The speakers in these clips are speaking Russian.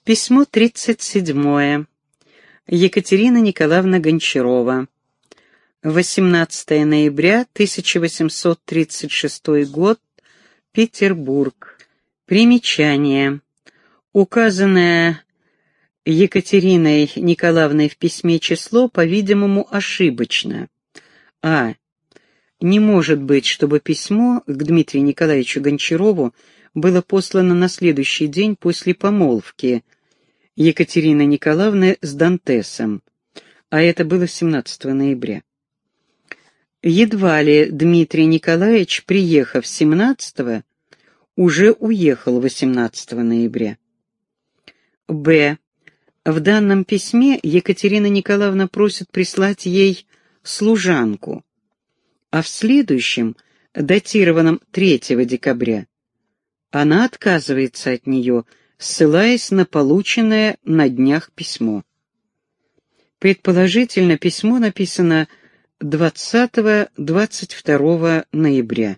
Письмо 37. Екатерина Николаевна Гончарова. 18 ноября 1836 год. Петербург. Примечание. Указанное Екатериной Николаевной в письме число, по-видимому, ошибочно. Не может быть, чтобы письмо к Дмитрию Николаевичу Гончарову было послано на следующий день после помолвки Екатерины Николаевны с Дантесом, а это было 17 ноября. Едва ли Дмитрий Николаевич, приехав 17-го, уже уехал 18 ноября. В данном письме Екатерина Николаевна просит прислать ей служанку, а в следующем, датированном 3 декабря, она отказывается от нее, ссылаясь на полученное на днях письмо. Предположительно, письмо написано 20-22 ноября.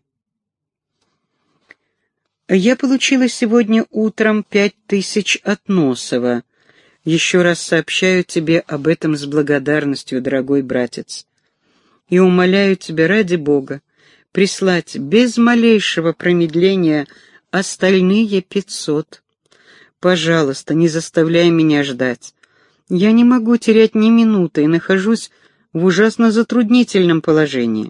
Я получила сегодня утром 5000 от Носова. Еще раз сообщаю тебе об этом с благодарностью, дорогой братец, и умоляю тебя ради Бога прислать без малейшего промедления остальные 500. Пожалуйста, не заставляй меня ждать. Я не могу терять ни минуты и нахожусь в ужасно затруднительном положении.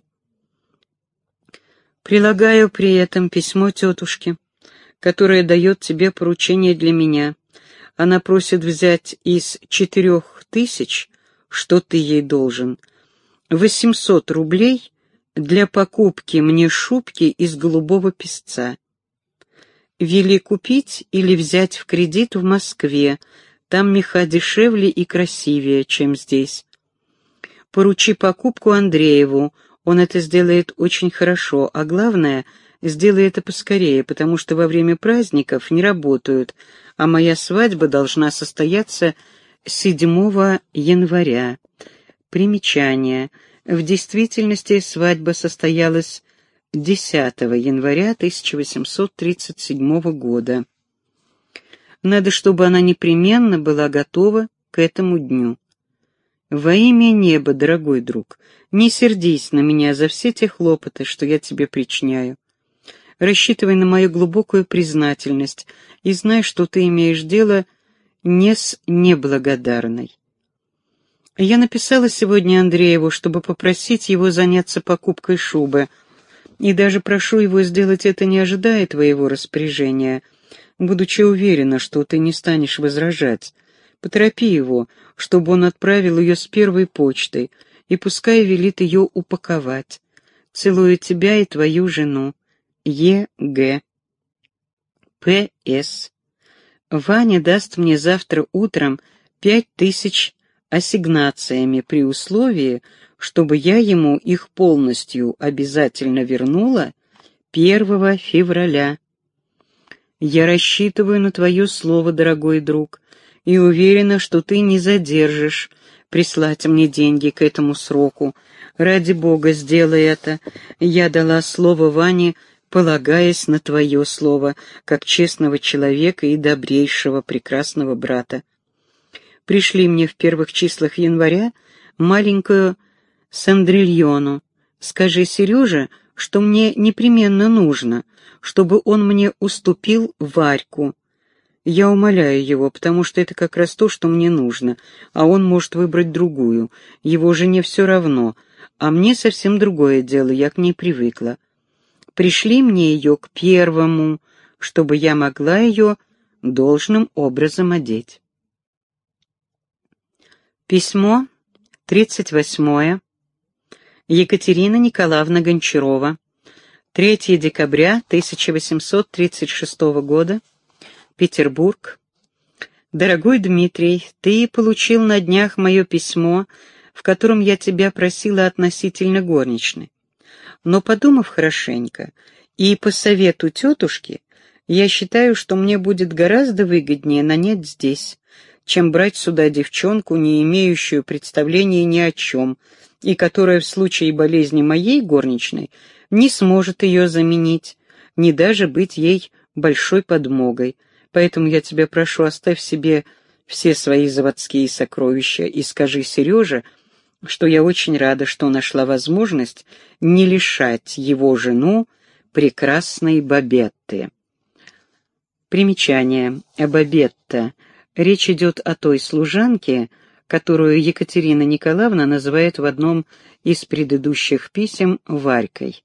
Прилагаю при этом письмо тетушке, которая дает тебе поручение для меня. Она просит взять из 4000, что ты ей должен, 800 рублей для покупки мне шубки из голубого песца. Вели купить или взять в кредит в Москве, там меха дешевле и красивее, чем здесь. Поручи покупку Андрееву, он это сделает очень хорошо, а главное, сделай это поскорее, потому что во время праздников не работают, а моя свадьба должна состояться 7 января. Примечание. В действительности свадьба состоялась 10 января 1837 года. Надо, чтобы она непременно была готова к этому дню. Во имя неба, дорогой друг, не сердись на меня за все те хлопоты, что я тебе причиняю. Рассчитывай на мою глубокую признательность и знай, что ты имеешь дело не с неблагодарной. Я написала сегодня Андрееву, чтобы попросить его заняться покупкой шубы, и даже прошу его сделать это, не ожидая твоего распоряжения, будучи уверена, что ты не станешь возражать. Поторопи его, чтобы он отправил ее с первой почтой, и пускай велит ее упаковать. Целую тебя и твою жену. Е.Г. П.С. Ваня даст мне завтра утром 5000 ассигнациями при условии, чтобы я ему их полностью обязательно вернула 1 февраля. Я рассчитываю на твое слово, дорогой друг, и уверена, что ты не задержишь прислать мне деньги к этому сроку. Ради Бога, сделай это. Я дала слово Ване, полагаясь на твое слово, как честного человека и добрейшего прекрасного брата. Пришли мне в первых числах января маленькую сандрильону. Скажи Сереже, что мне непременно нужно, чтобы он мне уступил Варьку. Я умоляю его, потому что это как раз то, что мне нужно, а он может выбрать другую. Его жене все равно, а мне совсем другое дело, я к ней привыкла. Пришли мне ее к 1, чтобы я могла ее должным образом одеть. Письмо 38. Екатерина Николаевна Гончарова. 3 декабря 1836 года. Петербург. Дорогой Дмитрий, ты получил на днях мое письмо, в котором я тебя просила относительно горничной. Но, подумав хорошенько и по совету тетушки, я считаю, что мне будет гораздо выгоднее нанять здесь, чем брать сюда девчонку, не имеющую представления ни о чем, и которая в случае болезни моей горничной не сможет ее заменить, ни даже быть ей большой подмогой. Поэтому я тебя прошу, оставь себе все свои заводские сокровища и скажи Сереже, что я очень рада, что нашла возможность не лишать его жену прекрасной Бабетты. Примечание. Бабетта. Речь идет о той служанке, которую Екатерина Николаевна называет в одном из предыдущих писем Варькой.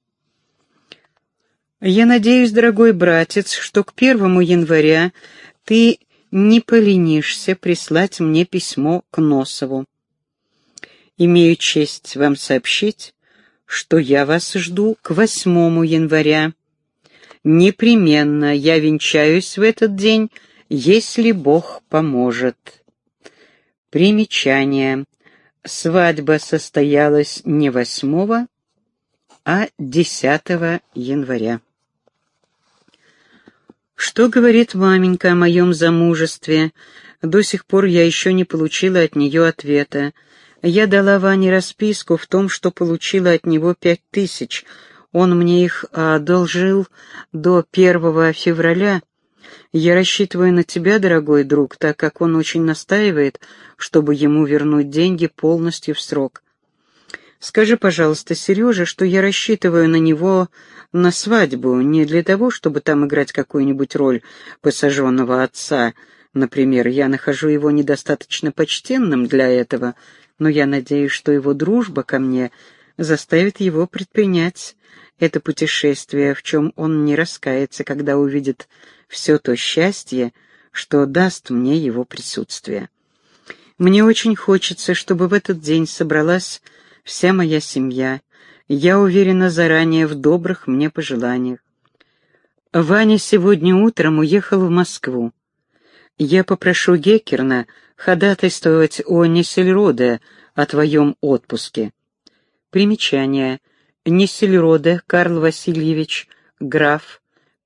«Я надеюсь, дорогой братец, что к 1 января ты не поленишься прислать мне письмо к Носову. Имею честь вам сообщить, что я вас жду к 8 января. Непременно я венчаюсь в этот день, если Бог поможет». Примечание. Свадьба состоялась не 8, а 10 января. Что говорит маменька о моем замужестве? До сих пор я еще не получила от нее ответа. Я дала Ване расписку в том, что получила от него 5000. Он мне их одолжил до 1 февраля. Я рассчитываю на тебя, дорогой друг, так как он очень настаивает, чтобы ему вернуть деньги полностью в срок. Скажи, пожалуйста, Сереже, что я рассчитываю на него на свадьбу, не для того, чтобы там играть какую-нибудь роль посаженного отца. Например, я нахожу его недостаточно почтенным для этого, но я надеюсь, что его дружба ко мне заставит его предпринять это путешествие, в чем он не раскается, когда увидит все то счастье, что даст мне его присутствие. Мне очень хочется, чтобы в этот день собралась вся моя семья. Я уверена заранее в добрых мне пожеланиях. Ваня сегодня утром уехал в Москву. Я попрошу Геккерна ходатайствовать о Нессельроде о твоем отпуске. Примечание. Нессельроде Карл Васильевич, граф,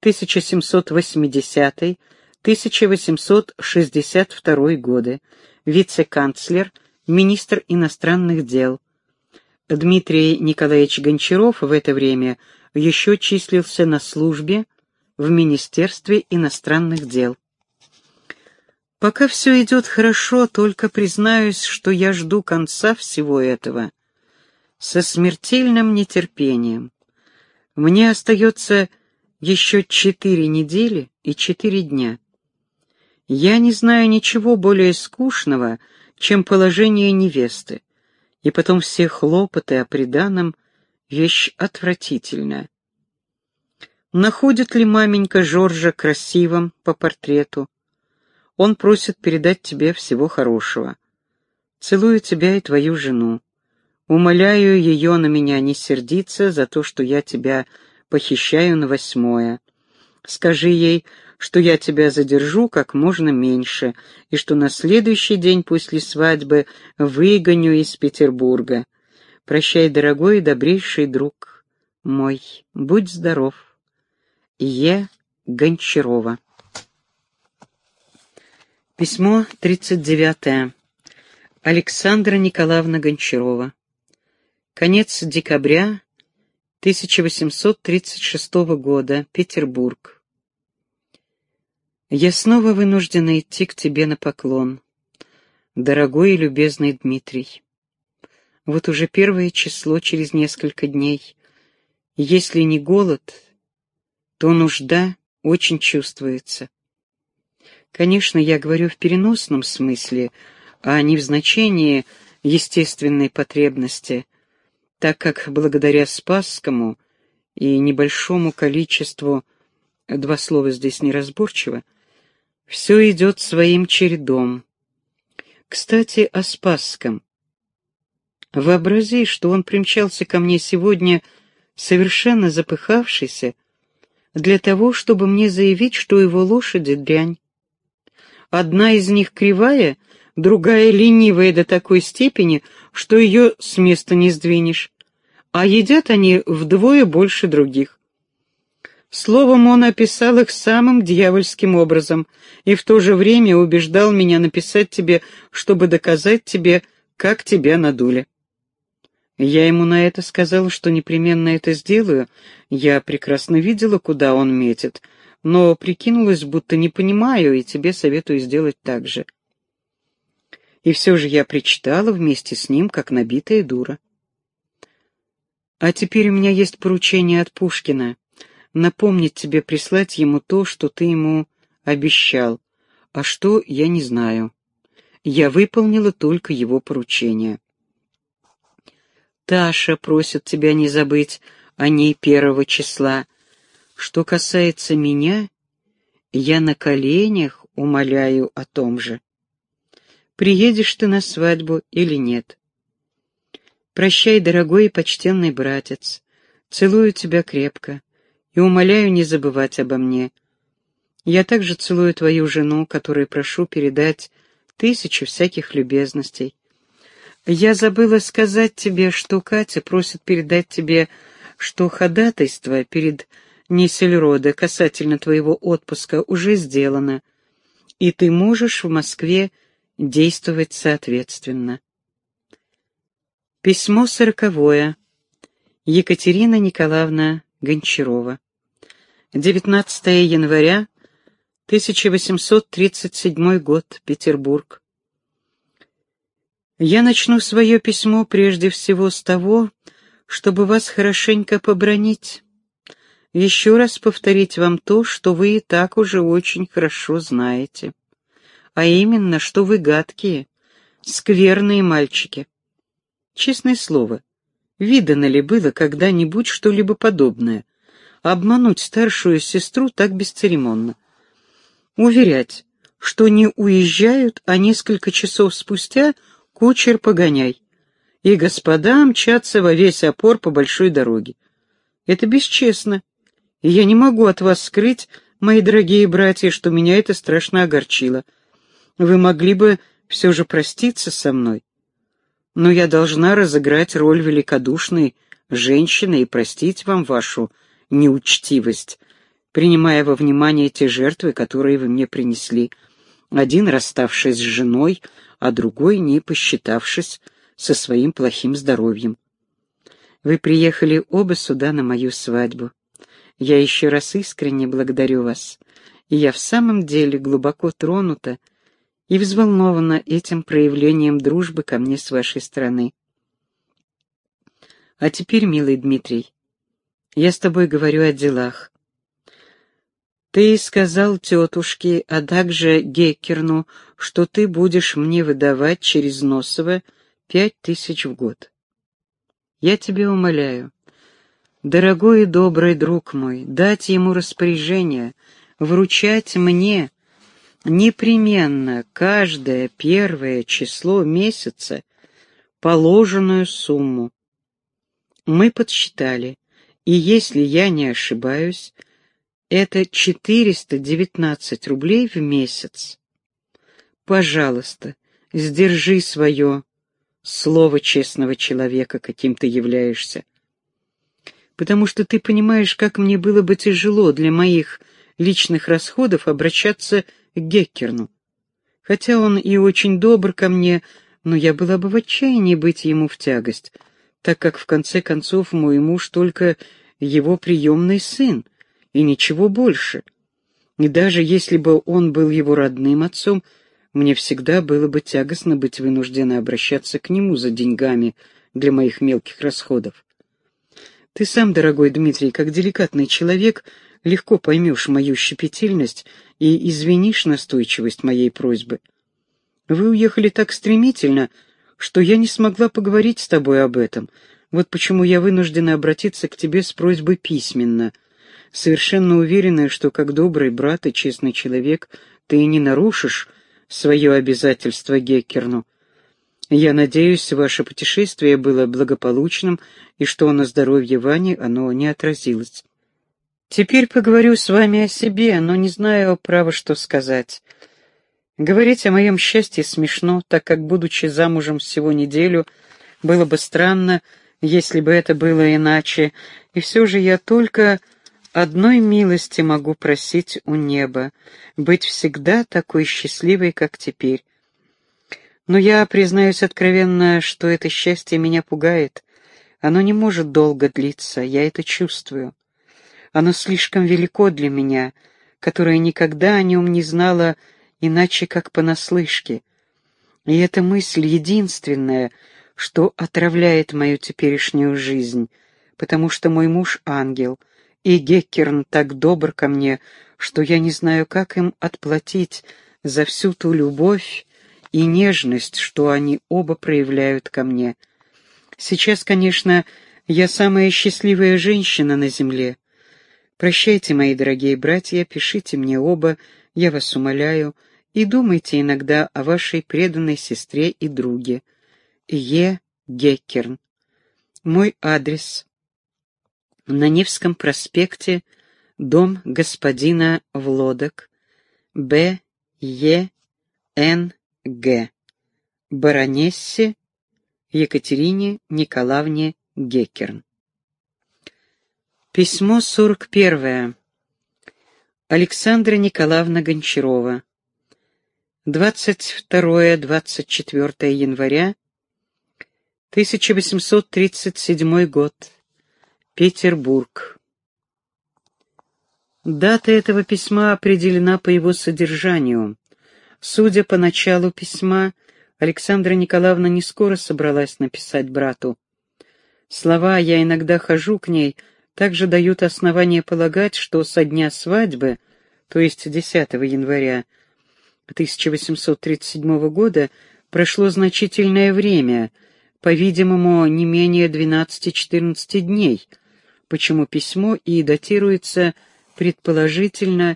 1780-1862 годы, вице-канцлер, министр иностранных дел. Дмитрий Николаевич Гончаров в это время еще числился на службе в Министерстве иностранных дел. Пока все идет хорошо, только признаюсь, что я жду конца всего этого со смертельным нетерпением. Мне остается еще 4 недели и 4 дня. Я не знаю ничего более скучного, чем положение невесты, и потом все хлопоты о приданом — вещь отвратительная. Находит ли маменька Жоржа красивым по портрету? Он просит передать тебе всего хорошего. Целую тебя и твою жену. Умоляю ее на меня не сердиться за то, что я тебя похищаю на 8. Скажи ей, что я тебя задержу как можно меньше, и что на следующий день после свадьбы выгоню из Петербурга. Прощай, дорогой и добрейший друг мой. Будь здоров. Е. Гончарова. Письмо 39. Александра Николаевна Гончарова. Конец декабря 1836 года. Петербург. Я снова вынуждена идти к тебе на поклон, дорогой и любезный Дмитрий. Вот уже 1 число через несколько дней. Если не голод, то нужда очень чувствуется. Конечно, я говорю в переносном смысле, а не в значении естественной потребности, так как благодаря Спасскому и небольшому количеству, 2 слова здесь неразборчиво, все идет своим чередом. Кстати, о Спасском. Вообрази, что он примчался ко мне сегодня совершенно запыхавшийся, для того, чтобы мне заявить, что его лошади дрянь. Одна из них кривая, другая ленивая до такой степени, что ее с места не сдвинешь, а едят они вдвое больше других. Словом, он описал их самым дьявольским образом и в то же время убеждал меня написать тебе, чтобы доказать тебе, как тебя надули. Я ему на это сказала, что непременно это сделаю. Я прекрасно видела, куда он метит. но прикинулась, будто не понимаю, и тебе советую сделать так же. И все же я причитала вместе с ним, как набитая дура. А теперь у меня есть поручение от Пушкина — напомнить тебе прислать ему то, что ты ему обещал, а что, я не знаю. Я выполнила только его поручение. Таша просит тебя не забыть о ней 1 числа. Что касается меня, я на коленях умоляю о том же. Приедешь ты на свадьбу или нет? Прощай, дорогой и почтенный братец. Целую тебя крепко и умоляю не забывать обо мне. Я также целую твою жену, которой прошу передать 1000 всяких любезностей. Я забыла сказать тебе, что Катя просит передать тебе, что ходатайство перед Нисельроде касательно твоего отпуска уже сделано, и ты можешь в Москве действовать соответственно. Письмо 40. Екатерина Николаевна Гончарова. 19 января 1837 год. Петербург. Я начну свое письмо прежде всего с того, чтобы вас хорошенько побранить. Еще раз повторить вам то, что вы и так уже очень хорошо знаете. А именно, что вы гадкие, скверные мальчики. Честное слово, видано ли было когда-нибудь что-либо подобное? Обмануть старшую сестру так бесцеремонно. Уверять, что не уезжают, а несколько часов спустя кучер погоняй, и господа мчатся во весь опор по большой дороге. Это бесчестно, и я не могу от вас скрыть, мои дорогие братья, что меня это страшно огорчило. Вы могли бы все же проститься со мной, но я должна разыграть роль великодушной женщины и простить вам вашу неучтивость, принимая во внимание те жертвы, которые вы мне принесли, один расставшись с женой, а другой не посчитавшись со своим плохим здоровьем. Вы приехали оба сюда на мою свадьбу. Я еще раз искренне благодарю вас, и я в самом деле глубоко тронута и взволнована этим проявлением дружбы ко мне с вашей стороны. А теперь, милый Дмитрий, я с тобой говорю о делах. Ты сказал тетушке, а также Геккерну, что ты будешь мне выдавать через Носова 5000 в год. Я тебя умоляю, дорогой и добрый друг мой, дать ему распоряжение, вручать мне непременно каждое 1 число месяца положенную сумму. Мы подсчитали, и если я не ошибаюсь, это 419 рублей в месяц. Пожалуйста, сдержи свое слово честного человека, каким ты являешься. Потому что ты понимаешь, как мне было бы тяжело для моих личных расходов обращаться к Геккерну. Хотя он и очень добр ко мне, но я была бы в отчаянии быть ему в тягость, так как, в конце концов, мой муж только его приемный сын, и ничего больше. И даже если бы он был его родным отцом, мне всегда было бы тягостно быть вынужденной обращаться к нему за деньгами для моих мелких расходов. Ты сам, дорогой Дмитрий, как деликатный человек, легко поймешь мою щепетильность и извинишь настойчивость моей просьбы. Вы уехали так стремительно, что я не смогла поговорить с тобой об этом. Вот почему я вынуждена обратиться к тебе с просьбой письменно, совершенно уверенная, что как добрый брат и честный человек ты не нарушишь свое обязательство Геккерну. Я надеюсь, ваше путешествие было благополучным и что на здоровье Вани оно не отразилось. Теперь поговорю с вами о себе, но не знаю, право, что сказать. Говорить о моем счастье смешно, так как, будучи замужем всего неделю, было бы странно, если бы это было иначе, и все же я только одной милости могу просить у неба — быть всегда такой счастливой, как теперь. Но я признаюсь откровенно, что это счастье меня пугает. Оно не может долго длиться, я это чувствую. Оно слишком велико для меня, которая никогда о нем не знала иначе, как понаслышке. И эта мысль единственная, что отравляет мою теперешнюю жизнь, потому что мой муж — ангел, и Геккерн так добр ко мне, что я не знаю, как им отплатить за всю ту любовь и нежность, что они оба проявляют ко мне. Сейчас, конечно, я самая счастливая женщина на земле. Прощайте, мои дорогие братья, пишите мне оба, я вас умоляю, и думайте иногда о вашей преданной сестре и друге. Е. Геккерн. Мой адрес: на Невском проспекте, дом господина Влодок, Б. Е. Н. Г. Баронессе Екатерине Николаевне Геккерн. Письмо 41. Александра Николаевна Гончарова. 22-24 января 1837 год. Петербург. Дата этого письма определена по его содержанию. Судя по началу письма, Александра Николаевна не скоро собралась написать брату. Слова «я иногда хожу к ней» также дают основание полагать, что со дня свадьбы, то есть 10 января 1837 года, прошло значительное время, по-видимому, не менее 12-14 дней, почему письмо и датируется предположительно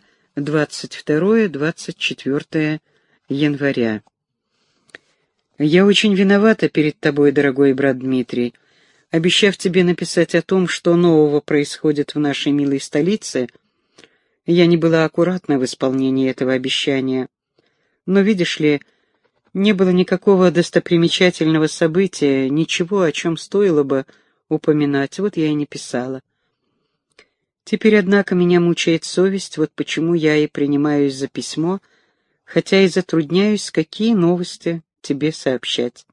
22-24 января. «Я очень виновата перед тобой, дорогой брат Дмитрий, обещав тебе написать о том, что нового происходит в нашей милой столице. Я не была аккуратна в исполнении этого обещания. Но, видишь ли, не было никакого достопримечательного события, ничего, о чем стоило бы упоминать, вот я и не писала. Теперь, однако, меня мучает совесть, вот почему я и принимаюсь за письмо, хотя и затрудняюсь, какие новости тебе сообщать.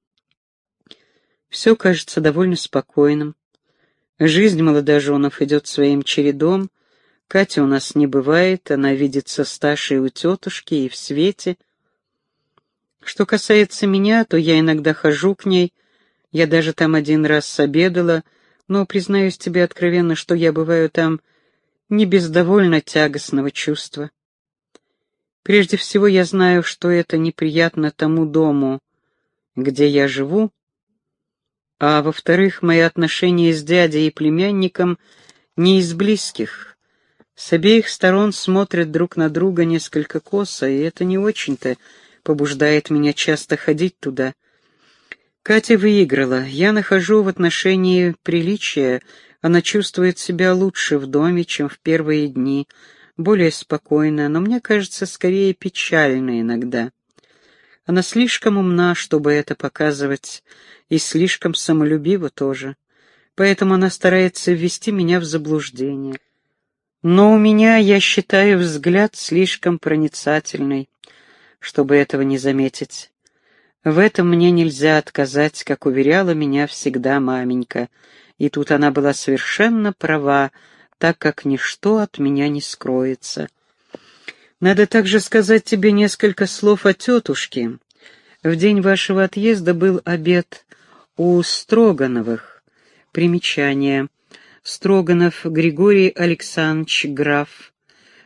Все кажется довольно спокойным. Жизнь молодоженов идет своим чередом. Катя у нас не бывает, она видится с Ташей у тетушки и в Свете. Что касается меня, то я иногда хожу к ней, я даже там один раз обедала, но признаюсь тебе откровенно, что я бываю там не без довольно тягостного чувства. Прежде всего, я знаю, что это неприятно тому дому, где я живу, а во-вторых, мои отношения с дядей и племянником не из близких. С обеих сторон смотрят друг на друга несколько косо, и это не очень-то побуждает меня часто ходить туда. Катя выиграла. Я нахожу в отношении приличия, она чувствует себя лучше в доме, чем в первые дни, более спокойно, но мне кажется, скорее печально иногда. Она слишком умна, чтобы это показывать, и слишком самолюбива тоже, поэтому она старается ввести меня в заблуждение. Но у меня, я считаю, взгляд слишком проницательный, чтобы этого не заметить. В этом мне нельзя отказать, как уверяла меня всегда маменька, и тут она была совершенно права, так как ничто от меня не скроется. Надо также сказать тебе несколько слов о тетушке. В день вашего отъезда был обед у Строгановых. Примечание. Строганов Григорий Александрович, граф,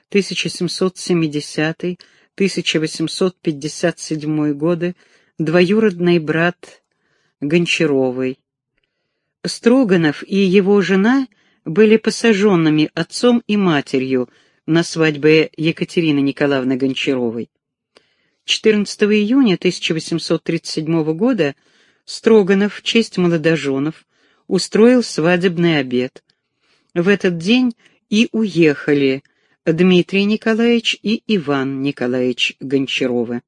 1770-1857 годы, двоюродный брат Гончаровой. Строганов и его жена были посаженными отцом и матерью на свадьбе Екатерины Николаевны Гончаровой. 14 июня 1837 года Строганов в честь молодоженов устроил свадебный обед. В этот день и уехали Дмитрий Николаевич и Иван Николаевич Гончаровы.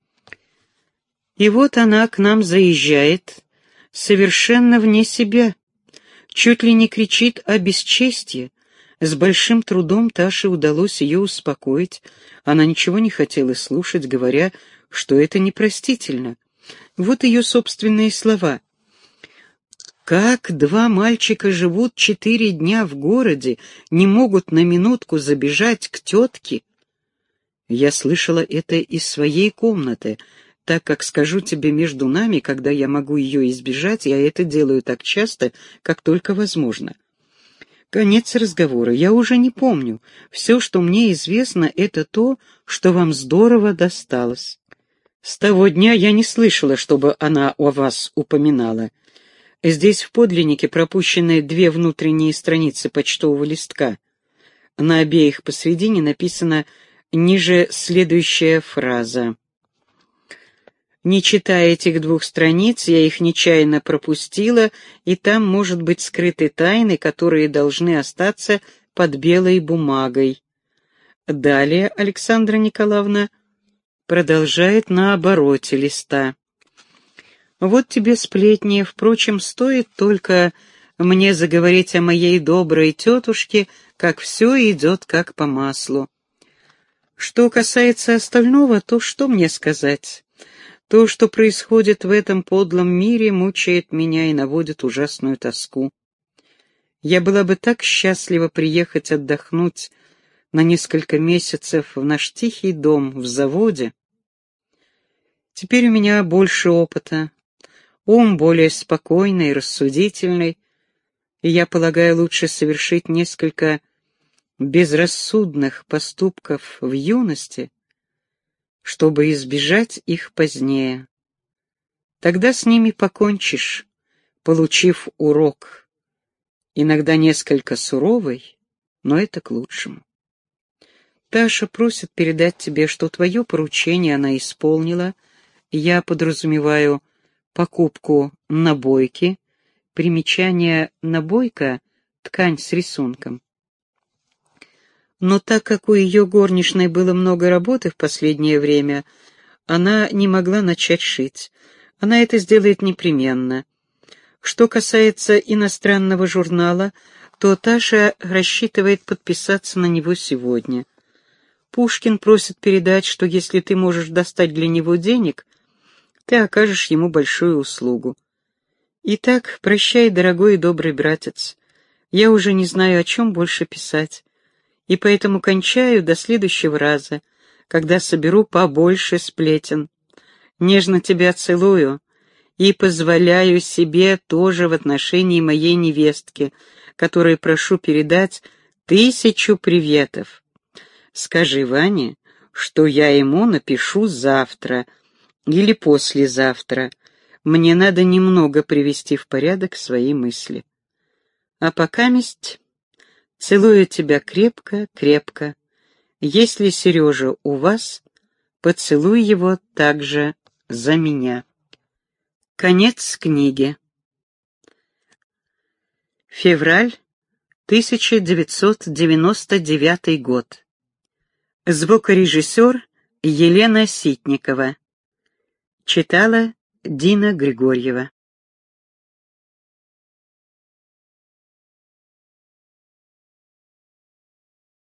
И вот она к нам заезжает, совершенно вне себя, чуть ли не кричит о бесчестье. С большим трудом Таше удалось ее успокоить, она ничего не хотела слушать, говоря, что это непростительно. Вот ее собственные слова. Как два мальчика живут 4 дня в городе, не могут на минутку забежать к тетке? Я слышала это из своей комнаты, так как, скажу тебе, между нами, когда я могу ее избежать, я это делаю так часто, как только возможно. Конец разговора. Я уже не помню. Все, что мне известно, это то, что вам здорово досталось. С того дня я не слышала, чтобы она о вас упоминала. Здесь в подлиннике пропущены 2 внутренние страницы почтового листка. На обеих посредине написана ниже следующая фраза. Не читая этих 2 страниц, я их нечаянно пропустила, и там, может быть, скрыты тайны, которые должны остаться под белой бумагой. Далее Александра Николаевна продолжает на обороте листа. Вот тебе сплетни, впрочем, стоит только мне заговорить о моей доброй тетушке, как все идет как по маслу. Что касается остального, то что мне сказать? То, что происходит в этом подлом мире, мучает меня и наводит ужасную тоску. Я была бы так счастлива приехать отдохнуть на несколько месяцев в наш тихий дом в заводе. Теперь у меня больше опыта. Ум более спокойный, рассудительный, и я полагаю, лучше совершить несколько безрассудных поступков в юности, чтобы избежать их позднее. Тогда с ними покончишь, получив урок, иногда несколько суровый, но это к лучшему. Таша просит передать тебе, что твое поручение она исполнила, я подразумеваю покупку набойки, примечание набойка — ткань с рисунком. Но так как у ее горничной было много работы в последнее время, она не могла начать шить. Она это сделает непременно. Что касается иностранного журнала, то Таша рассчитывает подписаться на него сегодня. Пушкин просит передать, что если ты можешь достать для него денег, ты окажешь ему большую услугу. Итак, прощай, дорогой и добрый братец. Я уже не знаю, о чем больше писать, и поэтому кончаю до следующего раза, когда соберу побольше сплетен. Нежно тебя целую и позволяю себе тоже в отношении моей невестки, которой прошу передать 1000 приветов. Скажи Ване, что я ему напишу завтра или послезавтра. Мне надо немного привести в порядок свои мысли. А покаместь целую тебя крепко-крепко. Если Сережа у вас, поцелуй его также за меня. Конец книги. Февраль 1999 год. Звукорежиссер Елена Ситникова. Читала Дина Григорьева.